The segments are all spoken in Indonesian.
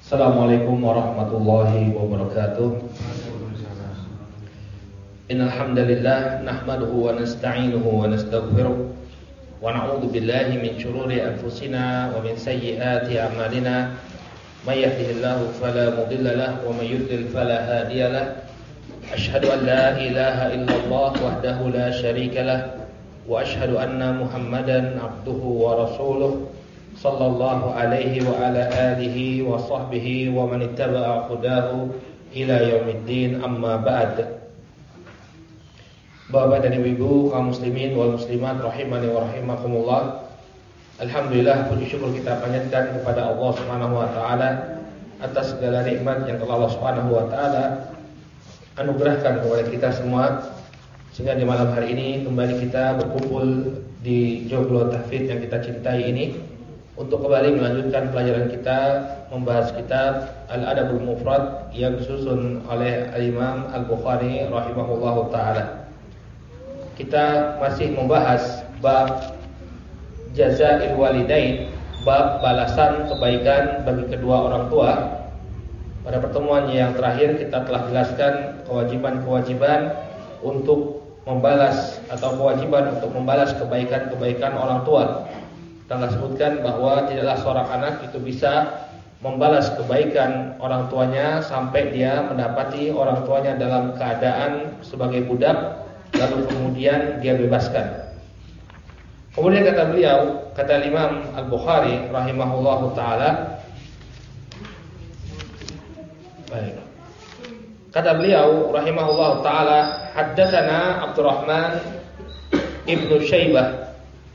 Assalamualaikum warahmatullahi wabarakatuh. Innal hamdalillah nahmaduhu wa nasta'inuhu wa nastaghfiruh wa na'udzu billahi min shururi anfusina wa min sayyiati a'malina. May yahdihillahu fala mudilla lahu wa may yudlil fala hadiya lahu. Asyhadu an la ilaha illallah wahdahu la syarika lahu wa asyhadu anna Muhammadan abduhu wa rasuluh sallallahu alaihi wa ala alihi wa sahbihi wa man ittaba'a hudahu ila yaumiddin, amma ba'd. Bapak dan Ibu kaum muslimin wal muslimat rahimani wa rahimakumullah. Alhamdulillah, puji syukur kita panjatkan kepada Allah Subhanahu wa taala atas segala nikmat yang telah Allah Subhanahu wa taala anugerahkan kepada kita semua, sehingga di malam hari ini kembali kita berkumpul di Joglo Tahfidz yang kita cintai ini untuk kembali melanjutkan pelajaran kita membahas kitab Al-Adabul Mufrad yang disusun oleh Al-Imam Al-Bukhari rahimahullahu taala. Kita masih membahas bab jazaa'il walidain, bab balasan kebaikan bagi kedua orang tua. Pada pertemuan yang terakhir kita telah jelaskan kewajiban-kewajiban untuk membalas atau kewajiban untuk membalas kebaikan-kebaikan orang tua. Kita telah sebutkan bahwa tidaklah seorang anak itu bisa membalas kebaikan orang tuanya sampai dia mendapati orang tuanya dalam keadaan sebagai budak, lalu kemudian dia bebaskan. Kemudian kata beliau, kata Imam Al-Bukhari rahimahullahu taala, baik. Kata beliau rahimahullahu taala, haddatsana Abdurrahman ibnu Syaibah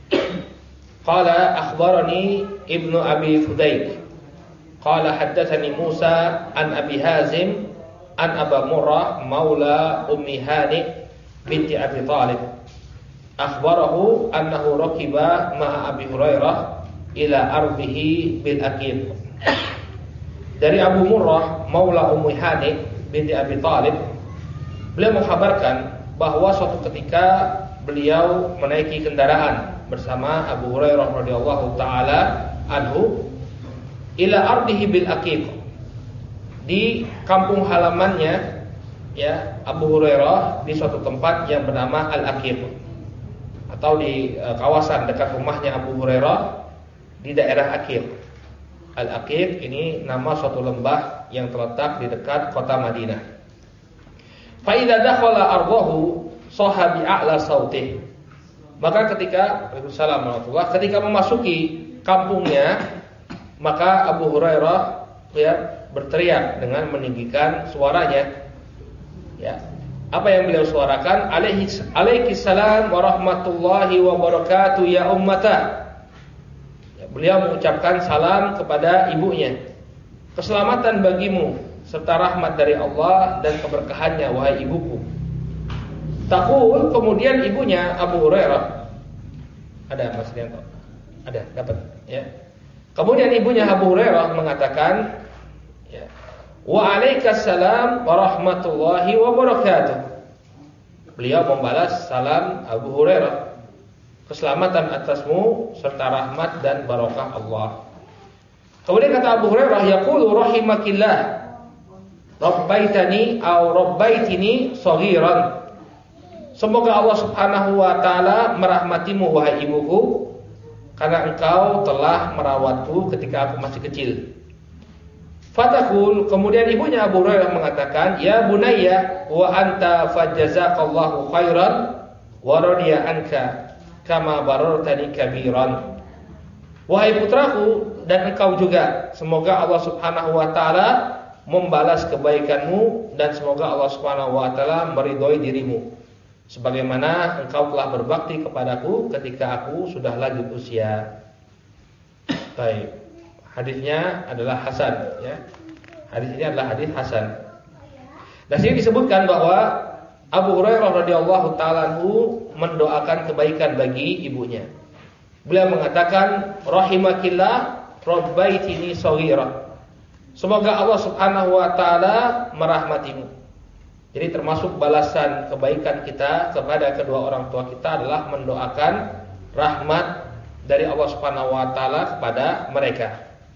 qala akhbarani ibnu Abi Fudayk qala haddatsani Musa an Abi Hazim an Aba Murrah maula Ummi Hani binti Abi Thalib akhbarahu annahu rakiba ma'a Abi Hurairah ila ardihi bil Aqib. Dari Abu Murrah maula Ummi Hani binti Abi Thalib, beliau mengkhabarkan bahwa suatu ketika beliau menaiki kendaraan bersama Abu Hurairah radhiyallahu taala anhu ila ardihi bil Aqib, di kampung halamannya ya Abu Hurairah di suatu tempat yang bernama Al-Aqib, atau di kawasan dekat rumahnya Abu Hurairah di daerah Aqib. Al-Aqib ini nama suatu lembah yang terletak di dekat kota Madinah. Fa idza dakhala ardahu sahabi a'la sautih. Maka ketika ketika memasuki kampungnya, maka Abu Hurairah ya berteriak dengan meninggikan suaranya. Ya. Apa yang beliau suarakan? Alaikissalam warahmatullahi wabarakatuh ya ummata. Ya, beliau mengucapkan salam kepada ibunya. Keselamatan bagimu serta rahmat dari Allah dan keberkahannya wahai ibuku. Taqul, kemudian ibunya Abu Hurairah, ada Mas Rianto? Ada, dapat ya. Kemudian ibunya Abu Hurairah mengatakan ya, wa alaikassalam warahmatullahi wabarakatuh. Beliau membalas salam Abu Hurairah, keselamatan atasmu serta rahmat dan barokah Allah. Kemudian kata Abu Hurairah, yaqulu rahimakillah rabbaitani aw rabbaitini saghiran. Semoga Allah Subhanahu wa taala merahmatimu wahai ibuku, karena engkau telah merawatku ketika aku masih kecil. Fatakul, kemudian ibunya Abu Hurairah mengatakan, ya bunayya wa anta fajazaqallahu khairan wa radiya anka kama barartani kabiran. Wahai putraku, dan engkau juga, semoga Allah Subhanahu wa taala membalas kebaikanmu dan semoga Allah Subhanahu wa taala meridhoi dirimu sebagaimana engkau telah berbakti kepadaku ketika aku sudah lanjut usia. Baik. Hadisnya adalah hasan ya. Hadis ini adalah hadis hasan. Dan sini disebutkan bahwa Abu Hurairah radhiyallahu taala mendoakan kebaikan bagi ibunya. Beliau mengatakan rahimakillah rabbaitini shaghira. Semoga Allah Subhanahu wa taala merahmatimu. Jadi termasuk balasan kebaikan kita kepada kedua orang tua kita adalah mendoakan rahmat dari Allah Subhanahu wa taala kepada mereka.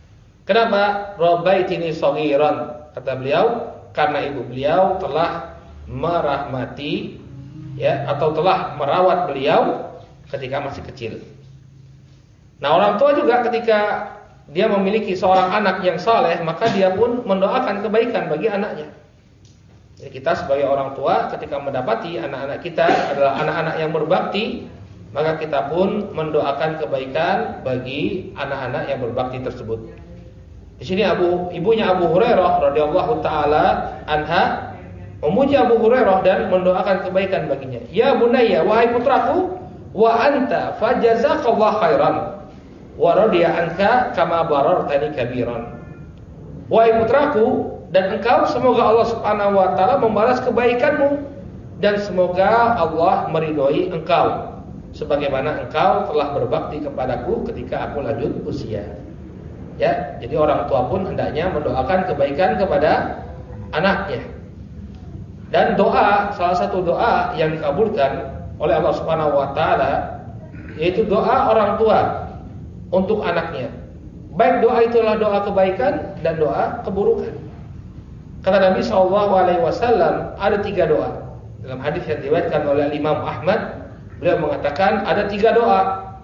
Kenapa? Rabbaitini shaghiran. Kata beliau, karena ibu beliau telah merahmati ya atau telah merawat beliau ketika masih kecil. Nah, orang tua juga ketika dia memiliki seorang anak yang saleh, maka dia pun mendoakan kebaikan bagi anaknya. Jadi kita sebagai orang tua ketika mendapati anak-anak kita adalah anak-anak yang berbakti, maka kita pun mendoakan kebaikan bagi anak-anak yang berbakti tersebut. Di sini ibunya Abu Hurairah radhiyallahu taala anha memuji Abu Hurairah dan mendoakan kebaikan baginya. Ya bunayya, wahai putraku, wa anta fajazakallahu khairan wa radiya anka kama barartani kabiran. Wahai putraku, dan engkau semoga Allah Subhanahu wa taala membalas kebaikanmu dan semoga Allah meridhoi engkau sebagaimana engkau telah berbakti kepadaku ketika aku lanjut usia. Ya, jadi orang tua pun hendaknya mendoakan kebaikan kepada anaknya. Dan doa, salah satu doa yang dikabulkan oleh Allah Subhanahu wa taala yaitu doa orang tua untuk anaknya. Baik doa itulah doa kebaikan dan doa keburukan. Kata Nabi SAW ada 3 doa. Dalam hadis yang diriwayatkan oleh Imam Ahmad, beliau mengatakan ada 3 doa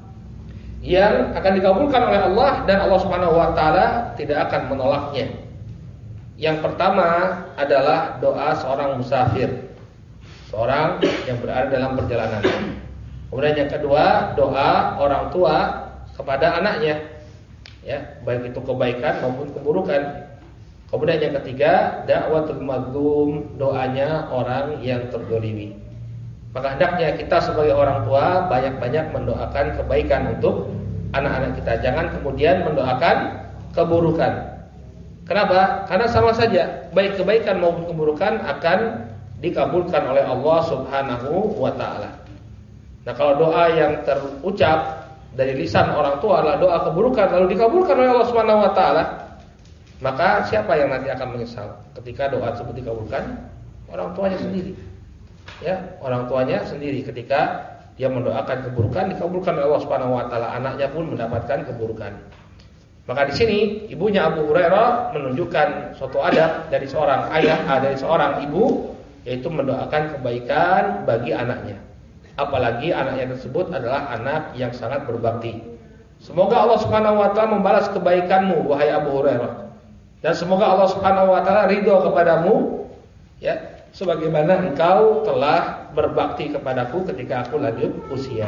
yang akan dikabulkan oleh Allah dan Allah Subhanahu wa taala tidak akan menolaknya. Yang pertama adalah doa seorang musafir, seorang yang berada dalam perjalanan. Kemudian yang kedua, doa orang tua kepada anaknya, ya, baik itu kebaikan maupun keburukan. Kemudian yang ketiga, da'watul mazlum, doanya orang yang terzalimi. Maka hendaknya kita sebagai orang tua banyak-banyak mendoakan kebaikan untuk anak-anak kita. Jangan kemudian mendoakan keburukan. Kenapa? Karena sama saja, baik kebaikan maupun keburukan akan dikabulkan oleh Allah Subhanahu wa taala. Nah, kalau doa yang terucap dari lisan orang tua adalah doa keburukan lalu dikabulkan oleh Allah Subhanahu wa taala, maka siapa yang nanti akan menyesal ketika doa tersebut dikabulkan? Orang tuanya sendiri. Ya, orang tuanya sendiri ketika dia mendoakan keburukan dikabulkan oleh Allah Subhanahu wa taala, anaknya pun mendapatkan keburukan. Maka di sini ibunya Abu Hurairah menunjukkan suatu adab dari seorang ayah, dari seorang ibu, yaitu mendoakan kebaikan bagi anaknya. Apalagi anaknya tersebut adalah anak yang sangat berbakti. Semoga Allah Subhanahu wa taala membalas kebaikanmu wahai Abu Hurairah. Dan semoga Allah Subhanahu wa taala ridho kepadamu, ya, sebagaimana engkau telah berbakti kepadaku ketika aku lanjut usia.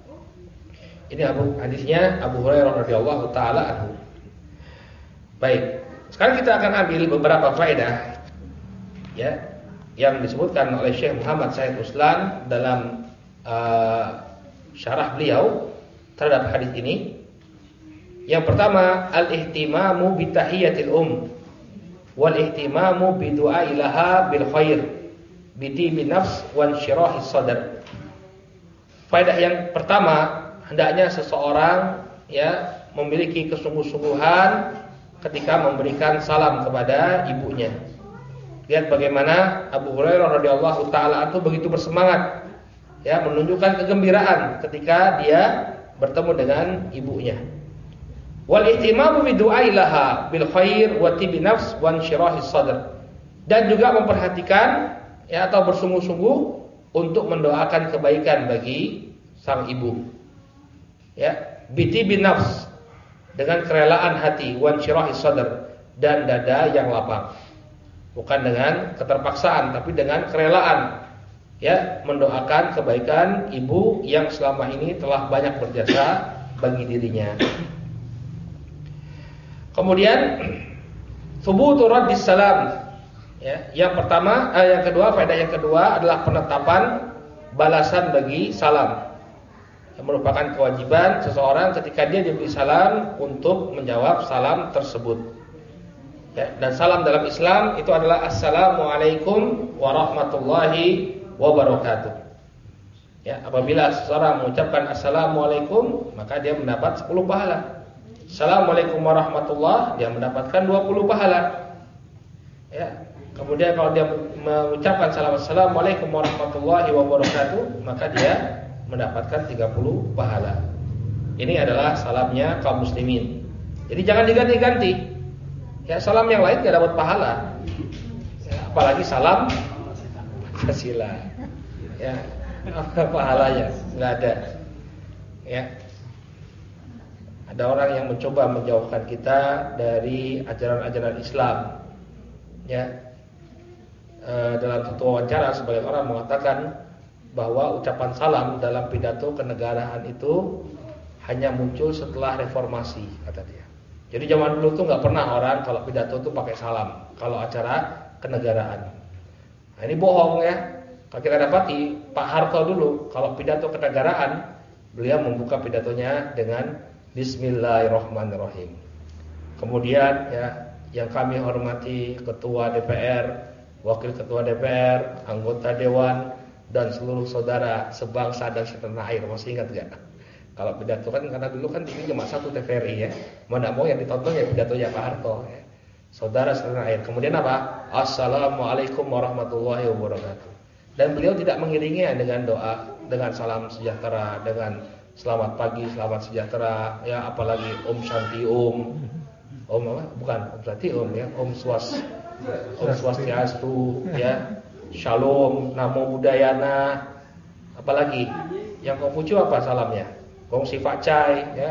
Ini hadisnya Abu Hurairah radhiyallahu taala anhu. Baik, sekarang kita akan ambil beberapa faedah, ya, yang disebutkan oleh Syekh Muhammad Said Ruslan dalam syarah beliau terhadap hadis ini. Yang pertama, al-ihtimamu bi tahiyatil wal ihtimamu bi du'ai laha bil khair bi tibi nafs wa insyirahis sadr. Faedah yang pertama, hendaknya seseorang, ya, memiliki kesungguh-sungguhan ketika memberikan salam kepada ibunya. Lihat bagaimana Abu Hurairah radhiyallahu taala anhu begitu bersemangat, ya, menunjukkan kegembiraan ketika dia bertemu dengan ibunya. Wal ihtimamu bi du'ai laha bil khair wa tibi nafs wa insyirahis sadr. Dan juga memperhatikan, ya, atau bersungguh-sungguh untuk mendoakan kebaikan bagi sang ibu. Ya, bi tibi nafs, dengan kerelaan hati, wa insyirahis sadr, dan dada yang lapang. Bukan dengan keterpaksaan, tapi dengan kerelaan, ya, mendoakan kebaikan ibu yang selama ini telah banyak berjasa bagi dirinya. Kemudian thubutu raddis salam, ya, yang kedua, faedah yang kedua adalah penetapan balasan bagi salam, yang merupakan kewajiban seseorang ketika dia diberi salam untuk menjawab salam tersebut. Ya, dan salam dalam Islam itu adalah assalamualaikum warahmatullahi wabarakatuh. Ya, apabila seseorang mengucapkan assalamualaikum, maka dia mendapat 10 pahala. Assalamualaikum warahmatullah, dia mendapatkan 20 pahala. Ya, kemudian kalau dia mengucapkan salam assalamualaikum warahmatullahi wabarakatuh, maka dia mendapatkan 30 pahala. Ini adalah salamnya kaum muslimin. Jadi jangan diganti-ganti. Ya, salam yang lain nggak dapat pahala. Ya, apalagi salam Pancasila. Ya, apa pahalanya? Nggak ada. Ya. Ada orang yang mencoba menjauhkan kita dari ajaran-ajaran Islam. Ya. Dalam satu wawancara sebagian orang mengatakan bahwa ucapan salam dalam pidato kenegaraan itu hanya muncul setelah reformasi, kata dia. Jadi zaman dulu tuh nggak pernah orang kalau pidato tuh pakai salam kalau acara kenegaraan. Nah, ini bohong ya. Kalau kita dapati Pak Harto dulu kalau pidato kenegaraan beliau membuka pidatonya dengan Bismillahirrahmanirrahim. Kemudian ya, yang kami hormati Ketua DPR, Wakil Ketua DPR, anggota Dewan, dan seluruh saudara sebangsa dan setanah air. Masih ingat gak? Kalau pidato kan, karena dulu kan TV cuma satu TVRI ya. Mana mau yang ditonton ya pidatonya Pak Harto ya. Saudara setanah air. Kemudian apa? Assalamualaikum warahmatullahi wabarakatuh. Dan beliau tidak mengiringinya dengan doa, dengan salam sejahtera, dengan selamat pagi, selamat sejahtera, ya apalagi Om Shanti Om apa? Bukan Om Shanti Om ya, Om Swastiastu ya, Shalom, Namo Buddhayana, apalagi yang Konghucu apa salamnya? Gong Sifa Chai ya.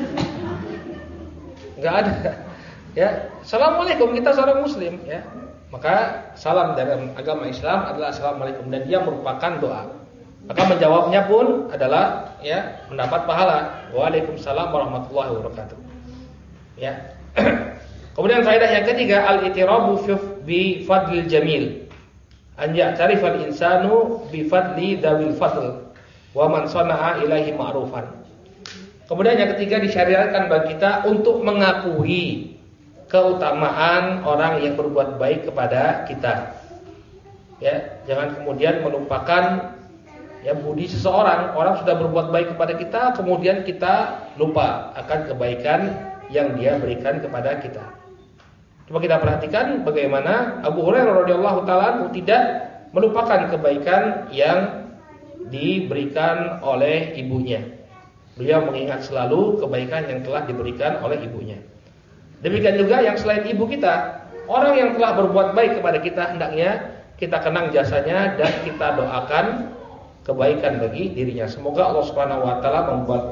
Enggak ada. Ya, Assalamualaikum, kita seorang muslim ya. Maka salam dalam agama Islam adalah Assalamualaikum dan dia merupakan doa. Maka menjawabnya pun adalah ya mendapat pahala. Waalaikumsalam warahmatullahi wabarakatuh. Ya. Kemudian faedah yang ketiga, al-itirabu bi fadlil jamil. An ya'tarifal insanu bi fadli dzawil fadl wa man sana'a ilaihi ma'rufan. Kemudian yang ketiga, disyariatkan bagi kita untuk mengakui keutamaan orang yang berbuat baik kepada kita. Ya, jangan kemudian melupakan ya budi seseorang. Orang sudah berbuat baik kepada kita, kemudian kita lupa akan kebaikan yang dia berikan kepada kita. Coba kita perhatikan bagaimana Abu Hurairah radhiyallahu taala tidak melupakan kebaikan yang diberikan oleh ibunya. Beliau mengingat selalu kebaikan yang telah diberikan oleh ibunya. Demikian juga yang selain ibu kita, orang yang telah berbuat baik kepada kita, hendaknya kita kenang jasanya dan kita doakan kebaikan bagi dirinya. Semoga Allah Subhanahu wa taala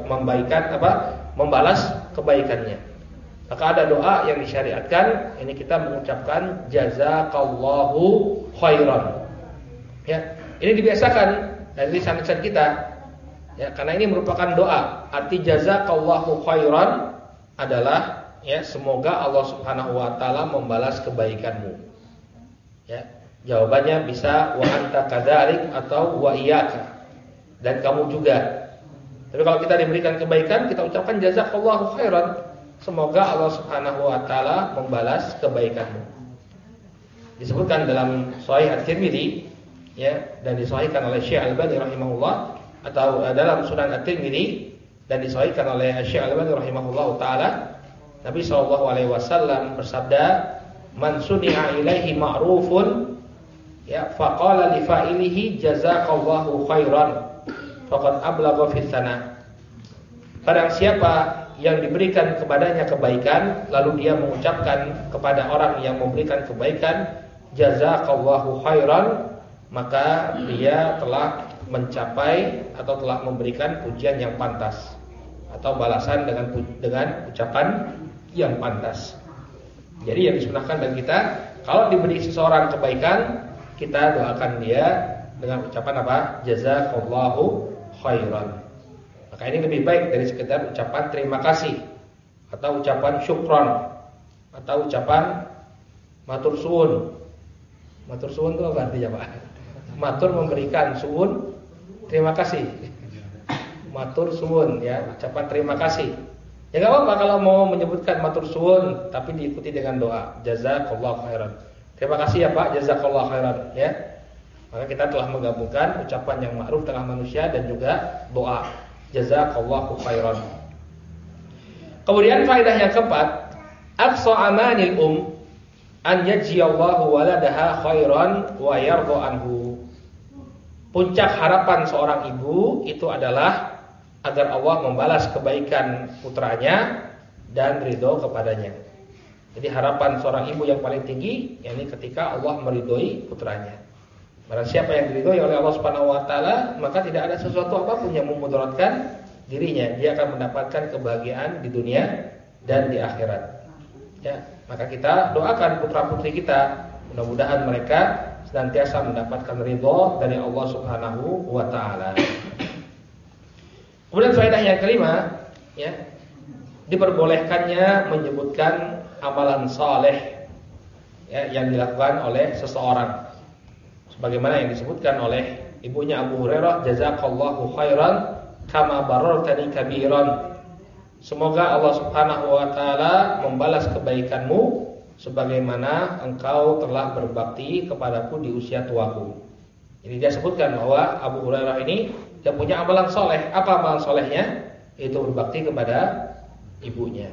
membalas kebaikannya. Maka ada doa yang disyariatkan, ini kita mengucapkan jazakallahu khairan. Ya, ini dibiasakan dari lisan-lisan kita. Ya, karena ini merupakan doa. Arti jazakallahu khairan adalah ya semoga Allah Subhanahu wa taala membalas kebaikanmu. Ya, jawabannya bisa wa anta kadzalik atau wa iyyaka. Dan kamu juga. Tapi kalau kita diberikan kebaikan, kita ucapkan jazakallahu khairan. Semoga Allah Subhanahu wa taala membalas kebaikanmu. Disebutkan dalam Sahih At-Tirmidzi ya, dan disahihkan oleh Syekh Al-Albani rahimahullah, atau dalam Sunan At-Tirmidzi dan disahihkan oleh Syekh Al-Albani rahimahullah taala, Nabi sallallahu alaihi wasallam bersabda, "Man suni'a ilaihi ma'rufun ya faqala li fa'ilihi jazakallahu khairan faqad ablagha fi sana." Barang siapa yang diberikan kepadanya kebaikan, lalu dia mengucapkan kepada orang yang memberikan kebaikan jazakallahu khairan, maka dia telah mencapai atau telah memberikan pujian yang pantas atau balasan dengan ucapan yang pantas. Jadi yang disunahkan bagi kita, kalau diberi seseorang kebaikan, kita doakan dia dengan ucapan apa? Jazakallahu khairan. Maka ini lebih baik dari sekedar ucapan terima kasih atau ucapan syukron atau ucapan matur suwun. Matur suwun itu apa artinya, Pak? Matur memberikan, suwun terima kasih. Matur suwun ya, ucapan terima kasih. Ya enggak apa-apa kalau mau menyebutkan matur suwun tapi diikuti dengan doa jazakallahu khairan. Terima kasih ya Pak, jazakallahu khairan ya. Maka kita telah menggabungkan ucapan yang ma'ruf tengah manusia dan juga doa jazakallahu khairan. Kemudian faedah yang keempat, aqsa amanil an yajziyallahu waladaha khairan wa yarda anhu. Puncak harapan seorang ibu itu adalah agar Allah membalas kebaikan putranya dan ridho kepadanya. Jadi harapan seorang ibu yang paling tinggi yakni ketika Allah meridhoi putranya. Barang siapa yang diridhoi oleh Allah Subhanahu wa taala, maka tidak ada sesuatu apapun yang memudaratkan dirinya. Dia akan mendapatkan kebahagiaan di dunia dan di akhirat. Ya, maka kita doakan putra-putri kita, mudah-mudahan mereka senantiasa mendapatkan ridho dari Allah Subhanahu wa taala. Kemudian faedah yang kelima, ya, diperbolehkannya menyebutkan amalan saleh, ya, yang dilakukan oleh seseorang. Sebagaimana yang disebutkan oleh ibunya Abu Hurairah, jazakallahu khairan kama barartani kabiran. Semoga Allah Subhanahu wa taala membalas kebaikanmu sebagaimana engkau telah berbakti kepadaku di usia tuaku. Jadi dia sebutkan bahwa Abu Hurairah ini dia punya amalan soleh. Apa amalan solehnya? Itu berbakti kepada ibunya.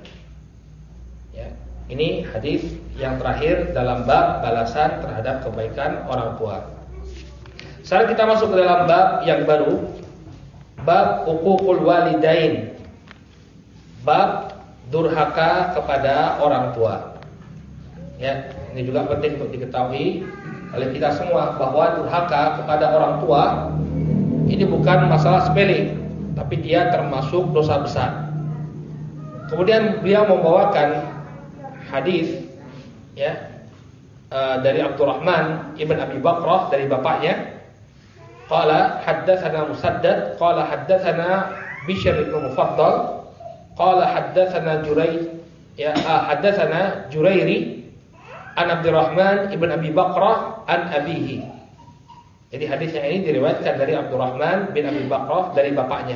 Ya, ini hadis yang terakhir dalam bab balasan terhadap kebaikan orang tua. Sekarang kita masuk ke dalam bab yang baru, bab uququl walidain, bab durhaka kepada orang tua. Ya, ini juga penting untuk diketahui oleh kita semua bahwa durhaka kepada orang tua ini bukan masalah sepele, tapi dia termasuk dosa besar. Kemudian beliau membawakan hadis, ya, dari Abdurrahman ibn Abi Bakrah dari bapaknya. Qala haddatsana Musaddad qala haddatsana Bishr bin Mufaddal qala haddatsana haddatsana Jurairi an Abdurrahman ibn Abi Bakrah an abihi. Jadi hadisnya ini diriwayatkan dari Abdurrahman bin Abi Bakrah dari bapaknya.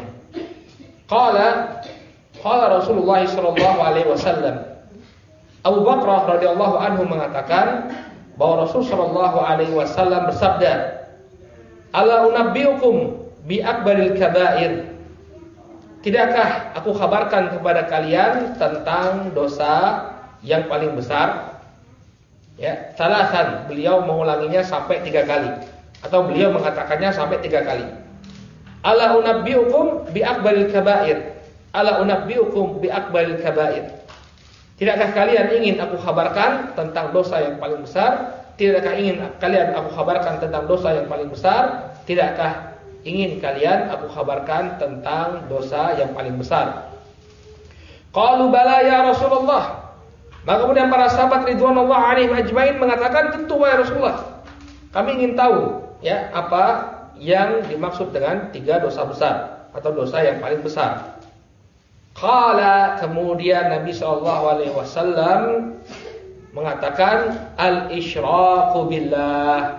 Qala Rasulullah sallallahu alaihi wasallam, Abu Bakrah radhiyallahu anhu mengatakan bahwa Rasul sallallahu alaihi wasallam bersabda, "Ala unabbiukum bi akbaril kabair." Tidakkah aku kabarkan kepada kalian tentang dosa yang paling besar? Ya, salasan, beliau mengulanginya sampai 3 kali atau beliau mengatakannya sampai 3 kali. Ala unabbiukum bi akbaril kabair. Ala unabbiukum bi akbaril kabair. Tidakkah kalian ingin aku kabarkan tentang dosa yang paling besar? Tidakkah ingin kalian aku kabarkan tentang dosa yang paling besar? Tidakkah ingin kalian aku kabarkan tentang dosa yang paling besar? Qalu bala ya Rasulullah. Maka kemudian para sahabat ridwanullah alaihim ajmain mengatakan, tentu wahai Rasulullah. Kami ingin tahu, ya, apa yang dimaksud dengan 3 dosa besar atau dosa yang paling besar. Qala, kemudian Nabi sallallahu alaihi wasallam mengatakan al-isyraku billah,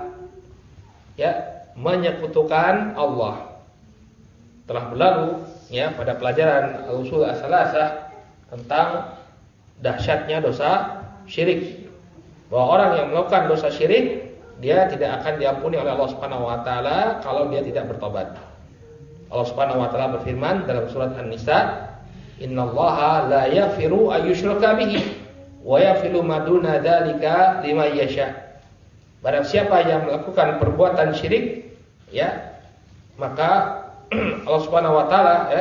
ya, menyekutukan Allah. Telah berlalu, ya, pada pelajaran al-usul as-salasah tentang dahsyatnya dosa syirik, bahwa orang yang melakukan dosa syirik dia tidak akan diampuni oleh Allah Subhanahu wa taala kalau dia tidak bertobat. Allah Subhanahu wa taala berfirman dalam surat An-Nisa, "Innallaha la yaghfiru ayyushraka bihi wa yaghfiru ma duna dzalika liman yasha." Barang siapa yang melakukan perbuatan syirik, ya, maka Allah Subhanahu wa taala, ya,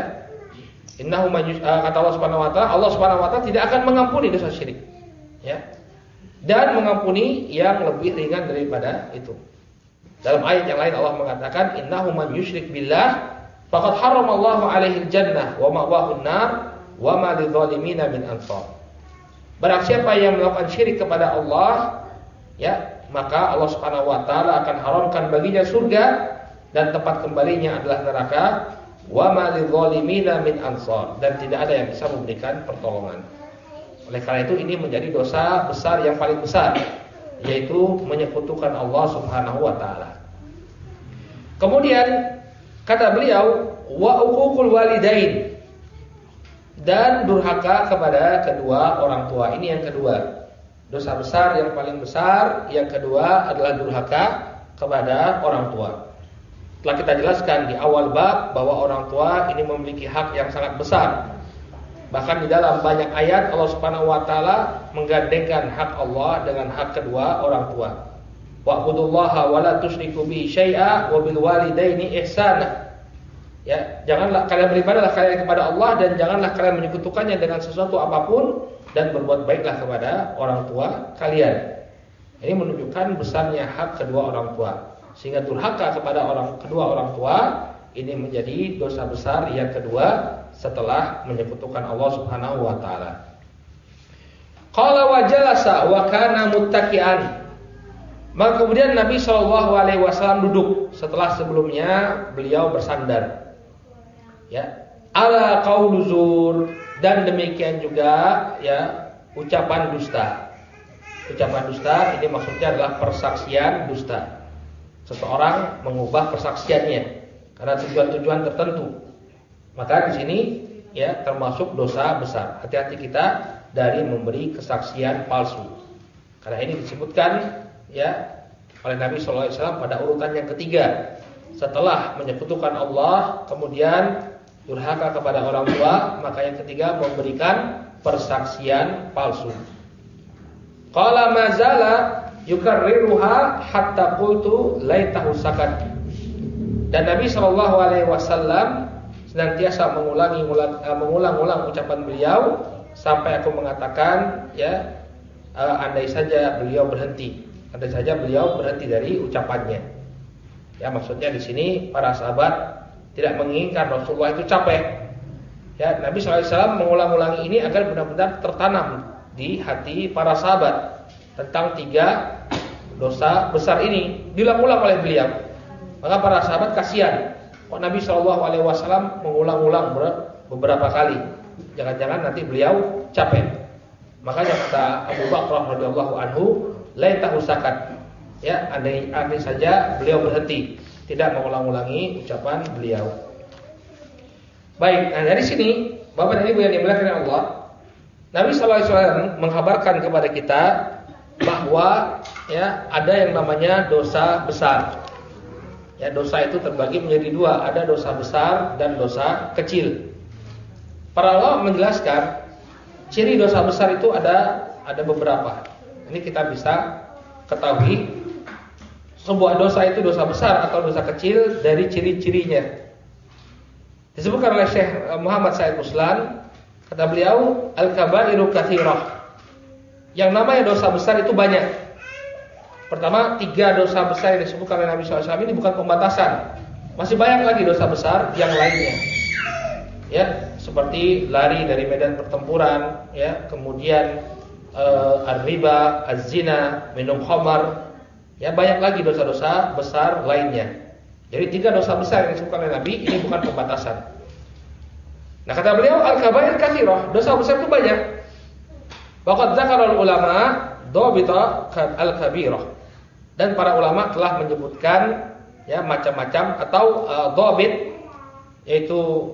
kata Allah Subhanahu wa taala, Allah Subhanahu wa taala tidak akan mengampuni dosa syirik, ya, dan mengampuni yang lebih ringan daripada itu. Dalam ayat yang lain Allah mengatakan, "Innahu man yusyrik billah faqad haramallahu 'alaihi al-jannah wa ma'wahu an-nar wa ma lidh-dhalimina min ansar." Barang siapa yang melakukan syirik kepada Allah, ya, maka Allah Subhanahu wa taala akan haramkan baginya surga dan tempat kembalinya adalah neraka. Wa ma lidh-dhalimina min ansar, dan tidak ada yang bisa memberikan pertolongan. Oleh karena itu ini menjadi dosa besar yang paling besar, yaitu menyekutukan Allah Subhanahu wa taala. Kemudian kata beliau, wa uququl walidain, dan durhaka kepada kedua orang tua. Ini yang kedua. Dosa besar yang paling besar yang kedua adalah durhaka kepada orang tua. Telah kita jelaskan di awal bab bahwa orang tua ini memiliki hak yang sangat besar. Bahkan di dalam banyak ayat Allah Subhanahu wa taala menggandengkan hak Allah dengan hak kedua orang tua. Wa'budullaha wa la tusyriku bihi syai'a wa bil walidaini ihsana. Ya, janganlah kalian beribadahlah kalian kepada Allah dan janganlah kalian menyekutukannya dengan sesuatu apapun, dan berbuat baiklah kepada orang tua kalian. Ini menunjukkan besarnya hak kedua orang tua. Sehingga durhaka kepada kedua orang tua ini menjadi dosa besar yang kedua setelah menyekutukan Allah Subhanahu wa taala. Qala wa jalasa wa kana muttaqian. Maka kemudian Nabi sallallahu alaihi wasallam duduk setelah sebelumnya beliau bersandar. Ya, ala qaulu zur, dan demikian juga ya ucapan dusta. Ucapan dusta ini maksudnya adalah persaksian dusta. Seseorang mengubah persaksiannya karena tujuan-tujuan tertentu. Maka di sini ya termasuk dosa besar. Hati-hati kita dari memberi kesaksian palsu. Karena ini disebutkan ya oleh Nabi sallallahu alaihi wasallam pada urutan yang ketiga. Setelah menyekutukan Allah, kemudian durhaka kepada orang tua, maka yang ketiga memberikan persaksian palsu. Qala mazala yukarriruha hatta qultu laitahu sakat. Dan Nabi sallallahu alaihi wasallam senantiasa mengulang-ulang ucapan beliau sampai aku mengatakan ya andai saja beliau berhenti. Andai saja beliau berhenti dari ucapannya. Ya, maksudnya di sini para sahabat tidak menginginkan Rasulullah itu capek. Ya, Nabi SAW mengulang-ulangi ini agar benar-benar tertanam di hati para sahabat tentang 3 dosa besar ini diulang-ulang oleh beliau. Maka para sahabat kasihan, kok Nabi SAW mengulang-ulang beberapa kali. Jangan-jangan nanti beliau capek. Makanya kata Abu Bakar radhiyallahu anhu, laitahu sakat. Ya, andai saja beliau berhenti, tidak mengulang-ulangi ucapan beliau. Baik, nah dari sini Bapak dan Ibu yang dimuliakan oleh Allah, Nabi SAW mengkabarkan kepada kita bahwa ya ada yang namanya dosa besar. Ya, dosa itu terbagi menjadi 2, ada dosa besar dan dosa kecil. Para ulama menjelaskan ciri dosa besar itu ada beberapa. Ini kita bisa ketahui sebuah dosa itu dosa besar atau dosa kecil dari ciri-cirinya. Disebutkan oleh Syekh Muhammad Said Ruslan, kata beliau, al-kabairu katsirah. Yang namanya dosa besar itu banyak. Pertama, 3 dosa besar yang disebutkan oleh Nabi SAW ini bukan pembatasan. Masih banyak lagi dosa besar yang lainnya. Ya, seperti lari dari medan pertempuran, ya, kemudian ar-riba, az-zina, minum khamar. Ya, banyak lagi dosa-dosa besar lainnya. Jadi 3 dosa besar yang disebutkan oleh Nabi ini bukan pembatasan. Nah, kata beliau al-kabair katsirah, dosa besar itu banyak. Waqad dzakara ulama dhabita al-kabirah. Dan para ulama telah menyebutkan ya macam-macam atau dhabit, yaitu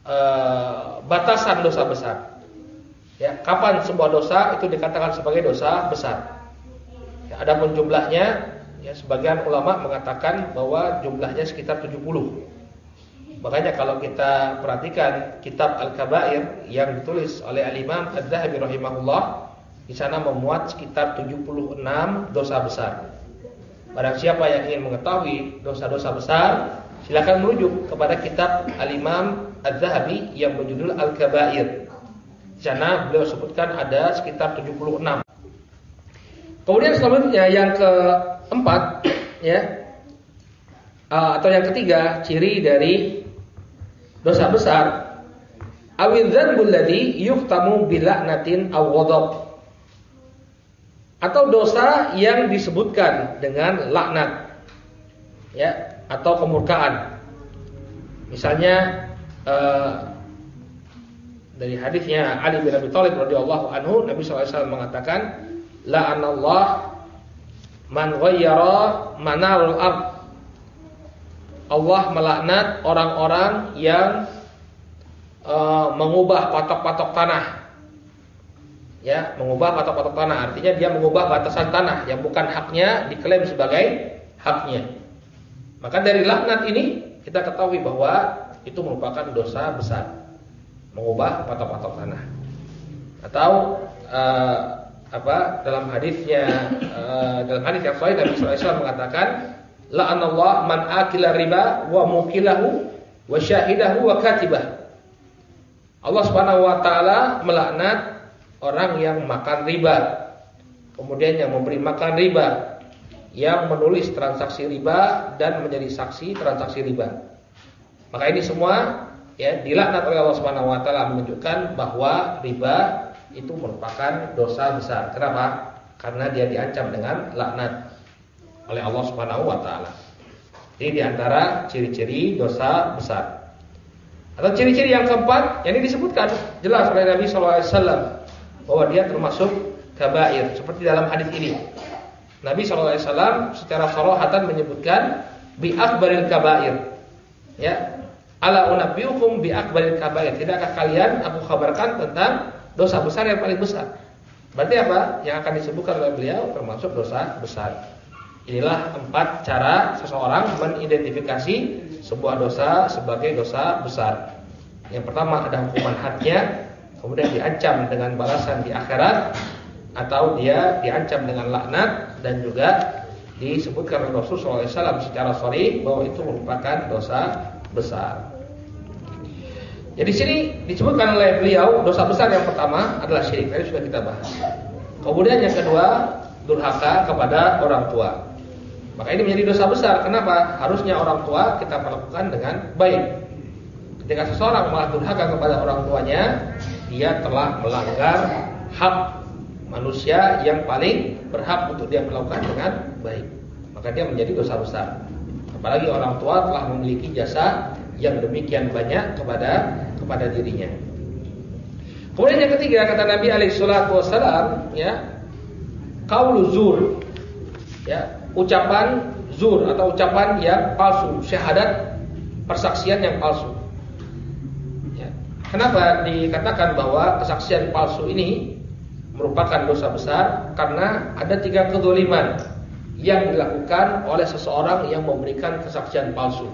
batasan dosa besar. Ya, kapan sebuah dosa itu dikatakan sebagai dosa besar. Ya, adapun jumlahnya, ya sebagian ulama mengatakan bahwa jumlahnya sekitar 70. Makanya kalau kita perhatikan kitab Al-Kabair yang ditulis oleh Al-Imam Az-Zahabi rahimahullah, di sana memuat sekitar 76 dosa besar. Barang siapa yang ingin mengetahui dosa-dosa besar, silakan merujuk kepada kitab Al-Imam Az-Zahabi yang berjudul Al-Kabair. Di sana beliau sebutkan ada sekitar 76. Kemudian selanjutnya yang keempat, ya, atau yang ketiga ciri dari dosa besar, awidhanbul ladzi yuhtamu bila'natin aw ghadab, atau dosa yang disebutkan dengan laknat, ya, atau kemurkaan. Misalnya dari hadisnya Ali bin Abi Thalib radhiyallahu anhu, Nabi SAW mengatakan, la'anallah man ghayyara manarul ard. Allah melaknat orang-orang yang mengubah patok-patok tanah. Ya, mengubah patok-patok tanah artinya dia mengubah batasan tanah yang bukan haknya diklaim sebagai haknya. Maka dari laknat ini kita ketahui bahwa itu merupakan dosa besar, mengubah patok-patok tanah. Atau dalam hadisnya dalam hadis yang sahih Nabi SAW mengatakan, la'anallah man akila riba wa mukilahu wa syahidahu wa katibah. Allah Subhanahu wa taala melaknat orang yang makan riba, kemudian yang memberi makan riba, yang menulis transaksi riba dan menjadi saksi transaksi riba. Maka ini semua ya dilaknat oleh Allah Subhanahu wa taala, menunjukkan bahwa riba itu merupakan dosa besar. Kenapa? Karena dia diancam dengan laknat oleh Allah Subhanahu wa taala. Ini diantara ciri-ciri dosa besar. Atau ciri-ciri yang keempat, yang ini disebutkan jelas oleh Nabi sallallahu alaihi wasallam bahwa dia termasuk kabair, seperti dalam hadis ini. Nabi sallallahu alaihi wasallam secara sharahatan menyebutkan bi akbaril kabair. Ya. Ala unabbiukum bi akbaril kabair. Tidakkah kalian aku kabarkan tentang dosa besar yang paling besar? Berarti apa? Yang akan disebutkan oleh beliau termasuk dosa besar. Inilah 4 cara seseorang mengidentifikasi sebuah dosa sebagai dosa besar. Yang pertama ada hukuman hadnya, kemudian diancam dengan balasan di akhirat, atau dia diancam dengan laknat, dan juga disebutkan oleh Rasulullah SAW secara sharih bahwa itu merupakan dosa besar. Jadi di sini disebutkan oleh beliau dosa besar yang pertama adalah syirik. Tadi sudah kita bahas. Kemudian yang kedua, durhaka kepada orang tua. Maka ini menjadi dosa besar. Kenapa? Harusnya orang tua kita perlakukan dengan baik. Ketika seseorang malah durhaka kepada orang tuanya, dia telah melanggar hak manusia yang paling berhak untuk dia perlakukan dengan baik. Maka dia menjadi dosa besar. Apalagi orang tua telah memiliki jasa yang demikian banyak kepada dirinya. Kemudian yang ketiga, kata Nabi alaihi salatu wasallam, ya, qaulu zur, ya, ucapan zur atau ucapan yang palsu, syahadat, persaksian yang palsu. Ya. Kenapa dikatakan bahwa kesaksian palsu ini merupakan dosa besar? Karena ada 3 kedzaliman yang dilakukan oleh seseorang yang memberikan kesaksian palsu.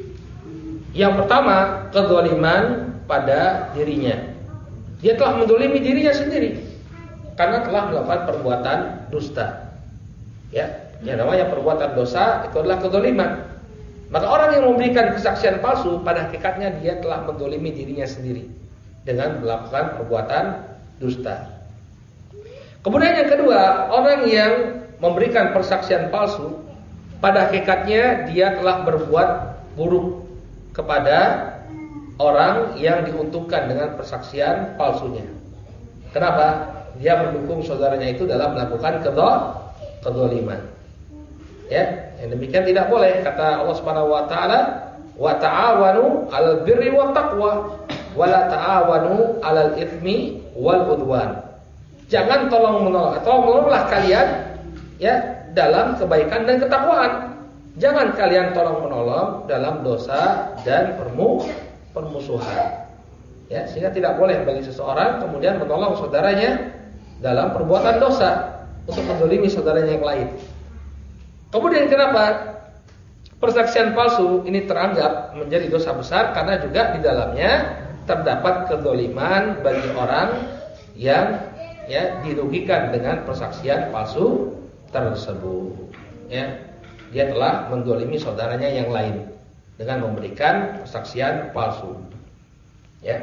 Yang pertama, kedzaliman pada dirinya. Dia telah menzalimi dirinya sendiri karena telah melakukan perbuatan dusta. Ya, yang namanya perbuatan dosa itu adalah kedzaliman. Maka orang yang memberikan kesaksian palsu pada hakikatnya dia telah menzalimi dirinya sendiri dengan melakukan perbuatan dusta. Kemudian yang kedua, orang yang memberikan persaksian palsu pada hakikatnya dia telah berbuat buruk kepada orang yang diuntungkan dengan persaksian palsunya. Kenapa? Dia mendukung saudaranya itu dalam melakukan kedzaliman. Ya, yang demikian tidak boleh. Kata Allah Subhanahu wa taala, "Wa ta'awanu 'alal birri wat taqwa, wa la ta'awanu 'alal itsmi wal 'udwan." Jangan tolong-menolonglah kalian ya dalam kebaikan dan ketakwaan. Jangan kalian tolong-menolong dalam dosa dan permusuhan. Ya, sehingga tidak boleh bagi seseorang kemudian menolong saudaranya dalam perbuatan dosa untuk menzalimi saudaranya yang lain. Kemudian kenapa persaksian palsu ini teranggap menjadi dosa besar? Karena juga di dalamnya terdapat kedzaliman bagi orang yang ya dirugikan dengan persaksian palsu tersebut. Ya. Dia telah menzalimi saudaranya yang lain dengan memberikan persaksian palsu. Ya,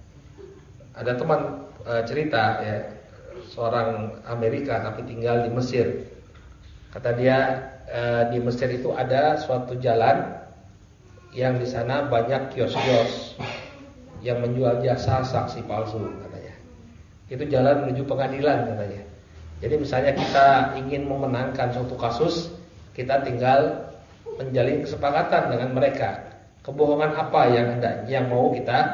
ada teman cerita ya, seorang Amerika tapi tinggal di Mesir. Kata dia di Mesir itu ada suatu jalan yang di sana banyak kios-kios yang menjual jasa saksi palsu katanya. Itu jalan menuju pengadilan katanya. Jadi misalnya kita ingin memenangkan suatu kasus, kita tinggal menjalin kesepakatan dengan mereka. Kebohongan apa yang mau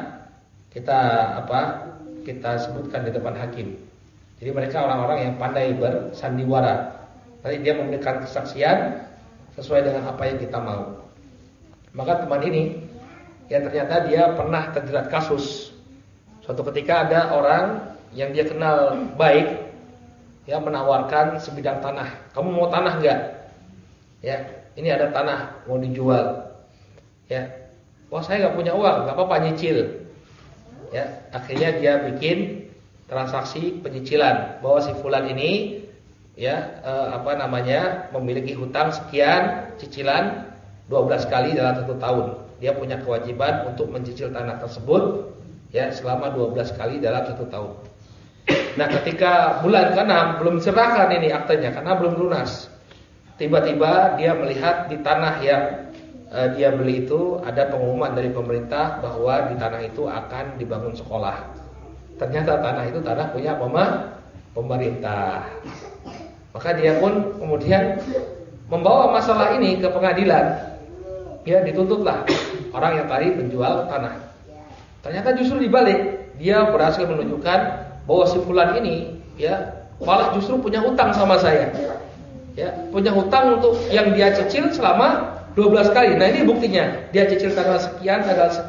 kita sebutkan di depan hakim. Jadi mereka orang-orang yang pandai bersandiwara. Nanti dia memberikan kesaksian sesuai dengan apa yang kita mau. Maka teman ini yang ternyata dia pernah terjerat kasus. Suatu ketika ada orang yang dia kenal baik ya menawarkan sebidang tanah. Kamu mau tanah enggak? Ya, ini ada tanah mau dijual. Ya, wah saya nggak punya uang, nggak apa-apa nyicil. Ya, akhirnya dia bikin transaksi penyicilan bahwa si fulan ini ya memiliki hutang sekian, cicilan 12 kali dalam 1 tahun. Dia punya kewajiban untuk mencicil tanah tersebut ya selama 12 kali dalam 1 tahun. Nah, ketika bulan ke-6 belum diserahkan ini aktenya karena belum lunas. Tiba-tiba dia melihat di tanah yang dia beli itu ada pengumuman dari pemerintah bahwa di tanah itu akan dibangun sekolah. Ternyata tanah itu tanah punya pemerintah. Maka dia pun kemudian membawa masalah ini ke pengadilan. Ya, dituntutlah orang yang tadi penjual tanah. Ternyata justru dibalik, dia berhasil menunjukkan bahwa si fulan ini ya malah justru punya hutang sama saya. Ya, punya hutang untuk yang dia cicil selama 12 kali. Nah, ini buktinya. Dia cicil tanggal sekian,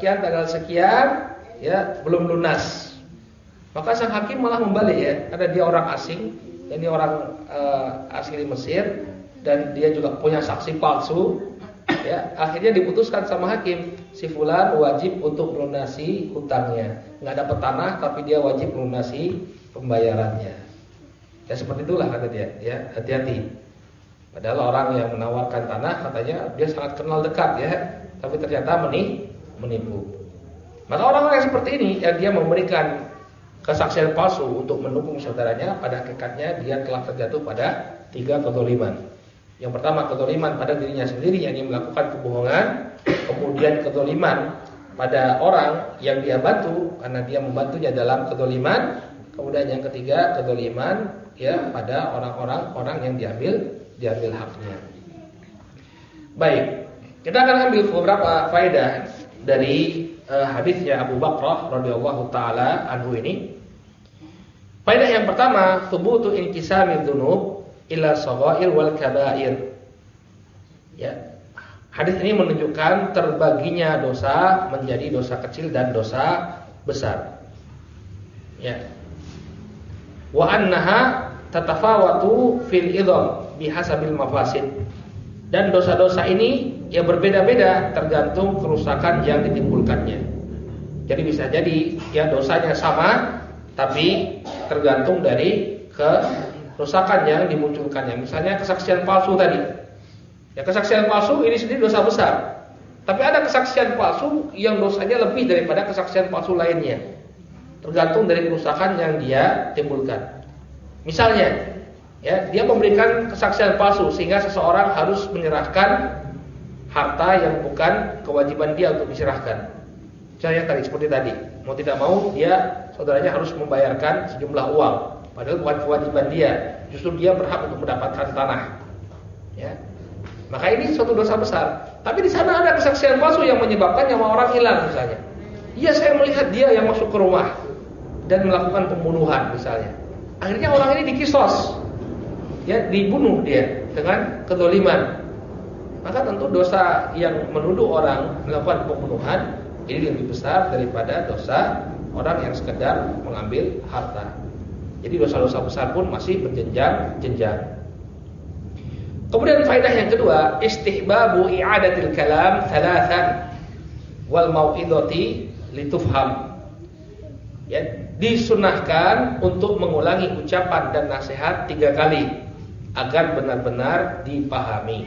ya, belum lunas. Maka sang hakim malah membalik ya, karena dia orang asing, ini orang asli Mesir dan dia juga punya saksi palsu. Ya, akhirnya diputuskan sama hakim, si fulan wajib untuk melunasi hutangnya. Enggak dapat tanah tapi dia wajib melunasi pembayarannya. Ya seperti itulah kata dia, ya, hati-hati. Padahal orang yang menawarkan tanah katanya dia sangat kenal dekat ya, tapi ternyata menipu. Maka orang-orang yang seperti ini yang dia memberikan kesaksian palsu untuk mendukung saudaranya, pada hakikatnya dia telah terjatuh pada 3 kezaliman. Yang pertama kezaliman pada dirinya sendiri yang dia melakukan kebohongan, kemudian kezaliman pada orang yang dia bantu karena dia membantunya dalam kezaliman, kemudian yang ketiga kezaliman ya pada orang-orang yang diambil haknya. Baik, kita akan ambil beberapa faedah dari hadisnya Abu Bakrah radhiyallahu taala anhu ini. Faedah yang pertama, thubutu inqisamid dzunub ila shaghair wal kaba'ir. Ya. Hadis ini menunjukkan terbaginya dosa menjadi dosa kecil dan dosa besar. Ya. Wa annaha tatafawatu fil idham bihasabil mafasid. Dan dosa-dosa ini ya berbeda-beda tergantung kerusakan yang ditimbulkannya. Jadi bisa jadi ya dosanya sama tapi tergantung dari kerusakan yang dimunculkannya. Misalnya kesaksian palsu tadi. Ya kesaksian palsu ini sendiri dosa besar. Tapi ada kesaksian palsu yang dosanya lebih daripada kesaksian palsu lainnya. Tergantung dari kerusakan yang dia timbulkan. Misalnya ya, dia memberikan kesaksian palsu sehingga seseorang harus menyerahkan harta yang bukan kewajiban dia untuk diserahkan. Misalnya tadi seperti tadi, mau tidak mau dia saudaranya harus membayarkan sejumlah uang, padahal bukan kewajiban dia. Justru dia berhak untuk mendapatkan tanah. Ya. Maka ini suatu dosa besar. Tapi di sana ada kesaksian palsu yang menyebabkan nyawa orang hilang misalnya. Iya, saya melihat dia yang masuk ke rumah dan melakukan pembunuhan misalnya. Akhirnya orang ini dikisos. Ya, dibunuh dia dengan kezaliman. Maka tentu dosa yang menuduh orang melakukan pembunuhan ini lebih besar daripada dosa orang yang sekedar mengambil harta. Jadi dosa-dosa besar pun masih berjenjang-jenjang. Kemudian faedah yang kedua, istihbabu i'adatil kalam thalathan wal mau'idhati litufham. Ya, disunahkan untuk mengulangi ucapan dan nasihat 3 kali agar benar-benar dipahami.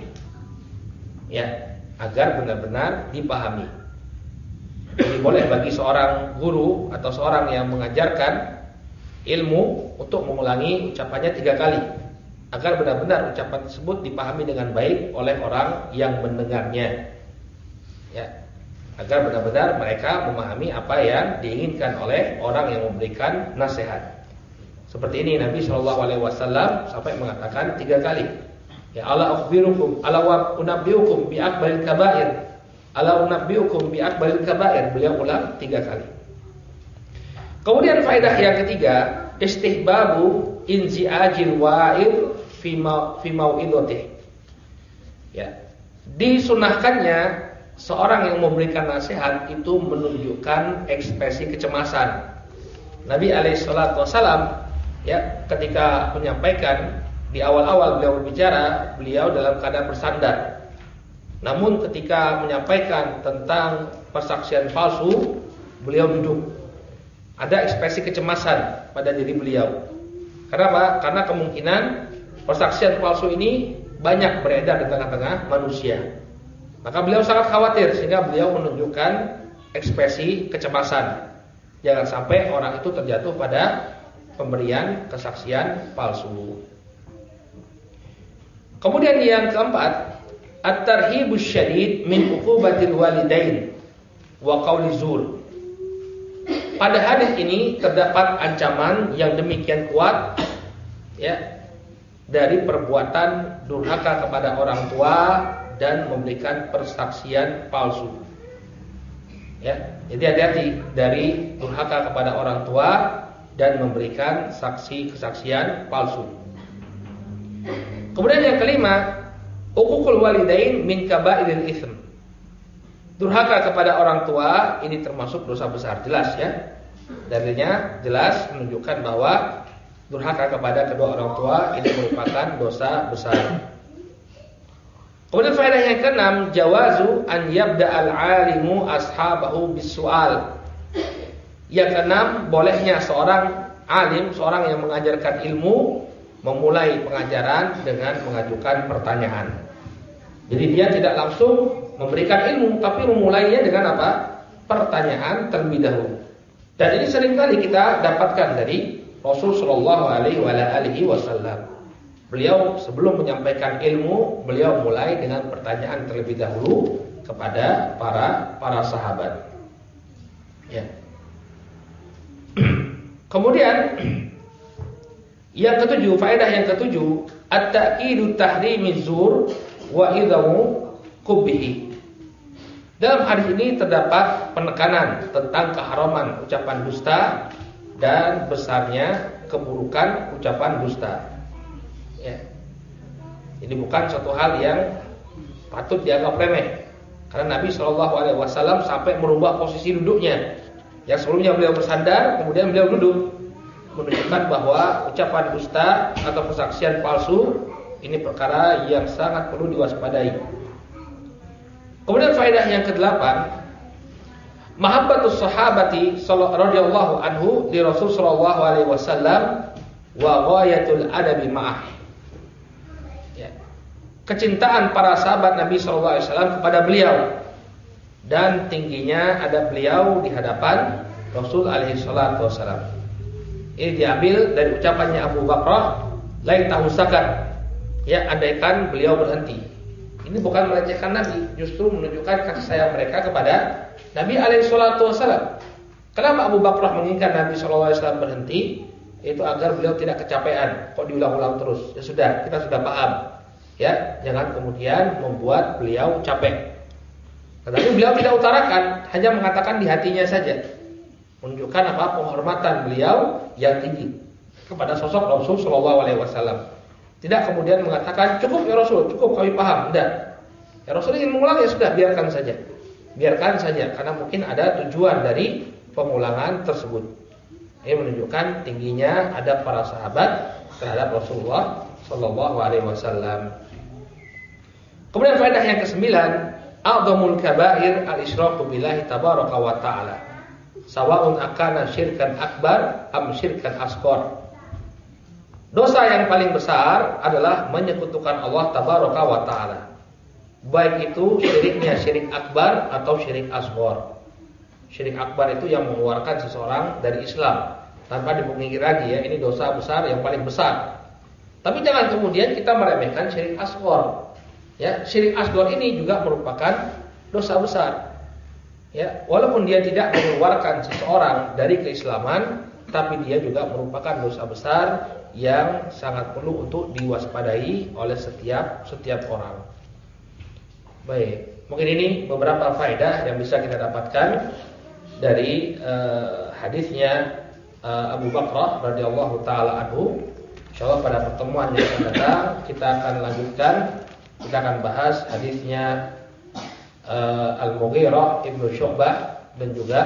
Ya, agar benar-benar dipahami. Jadi boleh bagi seorang guru atau seorang yang mengajarkan ilmu untuk mengulangi ucapannya 3 kali agar benar-benar ucapan tersebut dipahami dengan baik oleh orang yang mendengarnya. Ya, agar benar-benar mereka memahami apa yang diinginkan oleh orang yang memberikan nasihat. Seperti ini Nabi SAW sampai mengatakan 3 kali. Ya, ala akhbirukum, ala wa unabbiukum bi akbaril kaba'ir. Ala unabbiukum bi akbaril kaba'ir. Beliau ulang 3 kali. Kemudian faedah yang ketiga, istihbabu inzi'ajil wa'id fi mau'idhatih. Ya. Disunahkannya seorang yang memberikan nasihat itu menunjukkan ekspresi kecemasan. Nabi SAW ya ketika menyampaikan di awal-awal beliau berbicara, beliau dalam keadaan bersandar. Namun ketika menyampaikan tentang persaksian palsu, beliau duduk. Ada ekspresi kecemasan pada diri beliau. Kenapa? Karena kemungkinan persaksian palsu ini banyak beredar di tengah-tengah manusia. Maka beliau sangat khawatir sehingga beliau menunjukkan ekspresi kecemasan. Jangan sampai orang itu terjatuh pada pemberian kesaksian palsu. Kemudian yang keempat, at-tarhibus syadid min uqubatil walidain wa qauli zur. Pada hadis ini terdapat ancaman yang demikian kuat ya dari perbuatan durhaka kepada orang tua dan memberikan persaksian palsu. Ya, jadi hati-hati dari durhaka kepada orang tua dan memberikan kesaksian palsu. Kemudian yang kelima, uququl walidain min kaba'iril itsm. Durhaka kepada orang tua ini termasuk dosa besar, jelas ya. Dalilnya jelas menunjukkan bahwa durhaka kepada kedua orang tua ini merupakan dosa besar. Kemudian faedah yang keenam, jawazu an yabda al-alimu ashabahu bis-su'al. Yang keenam, bolehnya seorang alim, seorang yang mengajarkan ilmu memulai pengajaran dengan mengajukan pertanyaan. Jadi dia tidak langsung memberikan ilmu, tapi memulainya dengan apa? Pertanyaan terlebih dahulu. Dan ini seringkali kita dapatkan dari Rasul Shallallahu Alaihi Wasallam. Beliau sebelum menyampaikan ilmu, beliau mulai dengan pertanyaan terlebih dahulu kepada para sahabat. Ya. Kemudian yang ketujuh, faedah yang ketujuh, at-ta'kidu tahrimi zur wa idhamu qubbihi. Dalam hadis ini terdapat penekanan tentang keharaman ucapan dusta dan besarnya keburukan ucapan dusta. Ya. Ini bukan suatu hal yang patut dianggap remeh. Karena Nabi SAW sampai merubah posisi duduknya. Yang sebelumnya beliau bersandar, kemudian beliau duduk, menunjukkan bahwa ucapan dusta atau kesaksian palsu ini perkara yang sangat perlu diwaspadai. Kemudian faedah yang ke-8, mahabbatus sahabati radhiyallahu anhu li Rasul sallallahu alaihi wasallam wa ghayatul adabi ma'ah. Ya. Kecintaan para sahabat Nabi sallallahu alaihi wasallam kepada beliau dan tingginya adab beliau di hadapan Rasul alaihi salatu wasallam. Ini diambil dari ucapannya Abu Bakrah, laitahu sakat. Ya, andaikan beliau berhenti. Ini bukan melecehkan Nabi, justru menunjukkan kasih sayang mereka kepada Nabi alaihi salatu wasallam. Kenapa Abu Bakrah menginginkan Nabi sallallahu alaihi wasallam berhenti? Itu agar beliau tidak kecapean. Kok diulang-ulang terus? Ya sudah, kita sudah paham. Ya, jangan kemudian membuat beliau capek. Tetapi beliau tidak utarakan, hanya mengatakan di hatinya saja. Menunjukkan apa? Penghormatan beliau yang tinggi kepada sosok Rasul sallallahu alaihi wasallam. Tidak kemudian mengatakan cukup ya Rasul, cukup kami paham. Tidak. Ya Rasul ingin mengulang, ya sudah, biarkan saja. Biarkan saja, karena mungkin ada tujuan dari pengulangan tersebut. Ini menunjukkan tingginya adab para sahabat terhadap Rasulullah sallallahu alaihi wasallam. Kemudian faedah yang ke-9, a'dhamul kaba'ir al-isyraku billahi tabaraka wa ta'ala. Sawa'un akana syirkan akbar am syirkan asghar. Dosa yang paling besar adalah menyekutukan Allah tabaraka wa ta'ala. Baik itu syiriknya syirik akbar atau syirik asghar. Syirik akbar itu yang mengeluarkan seseorang dari Islam tanpa dipungkiri lagi ya, ini dosa besar yang paling besar. Tapi jangan kemudian kita meremehkan syirik asghar. Ya, syirik asghar ini juga merupakan dosa besar. Ya, walaupun dia tidak mengeluarkan seseorang dari keislaman, tapi dia juga merupakan dosa besar yang sangat perlu untuk diwaspadai oleh setiap orang. Baik, mungkin ini beberapa faedah yang bisa kita dapatkan dari hadisnya Abu Bakrah radhiyallahu taala anhu. Insyaallah pada pertemuan yang akan datang kita akan lanjutkan, kita akan bahas hadisnya Al-Mughirah Ibnu Syu'bah, dan juga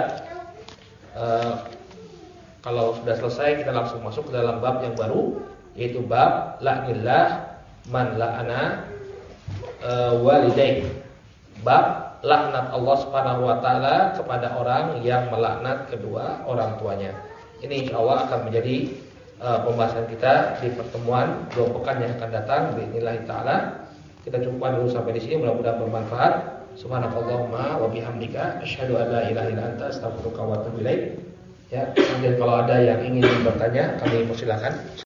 kalau sudah selesai kita langsung masuk ke dalam bab yang baru, yaitu bab la'nillah man la'ana walidaih. Bab laknat Allah Subhanahu wa taala kepada orang yang melaknat kedua orang tuanya. Ini insyaallah akan menjadi pembahasan kita di pertemuan 2 pekan yang akan datang biidznillah taala. Kita cukupkan dulu sampai di sini, mudah-mudahan bermanfaat. Subhanakallahumma wa bihamdika asyhadu an la ilaha illa anta astaghfiruka wa atubu ilaik. Ya, mungkin kalau ada yang ingin bertanya, kami persilakan.